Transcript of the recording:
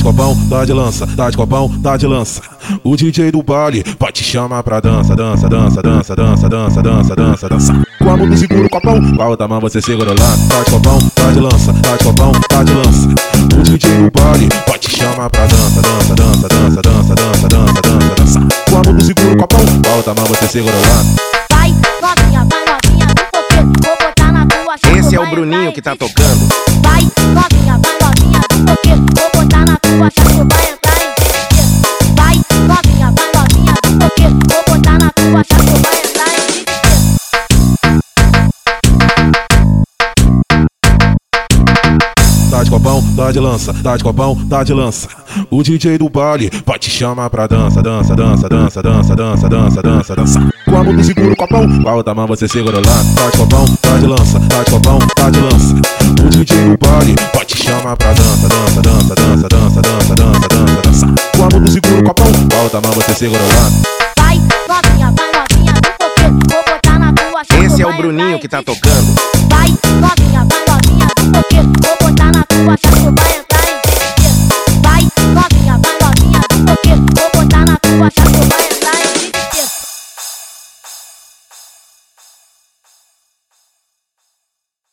copão, tá de lança, tá de copão, tá de lança. O DJ do baile vai te chamar pra dança, dança, dança, dança, dança, dança, dança, dança, dança. Com a mão tu segura o copão, com a outra mão você segura lá. Tá de copão, tá de lança, tá de copão, tá de lança. O DJ do baile vai te chamar pra dança, dança, dança, dança, dança, dança, dança, dança, dança. Com a mão tu segura o copão, com a outra mão você segura lá. Vai novinha do coqueiro, vou botar na tua chave. Esse é o Bruninho que tá tocando. Vai novinha do coqueiro, vou botar na tua chave, tu vai entrar em desespero. Vai novinha do coqueiro, vou botar na tua chave, tu vai entrar em desespero. Tá de copão, tá de lança, tá de copão, tá de lança. O DJ do baile vai te chamar pra dança, dança, dança, dança, dança, dança, dança, dança, dança. Com a mão tu segura o copão, com a outra mão você segura lá. Tá de copão, tá de lança, tá de copão, tá de lança. O DJ do baile vai te chamar pra dança, dança, dança, dança, dança, dança, dança, dança, dança. Com a mão tu segura o copão, com a outra mão você segura lá. Vai novinha do coqueiro, vou botar na tua chave. Esse é o Bruninho que tá tocando. Vai novinha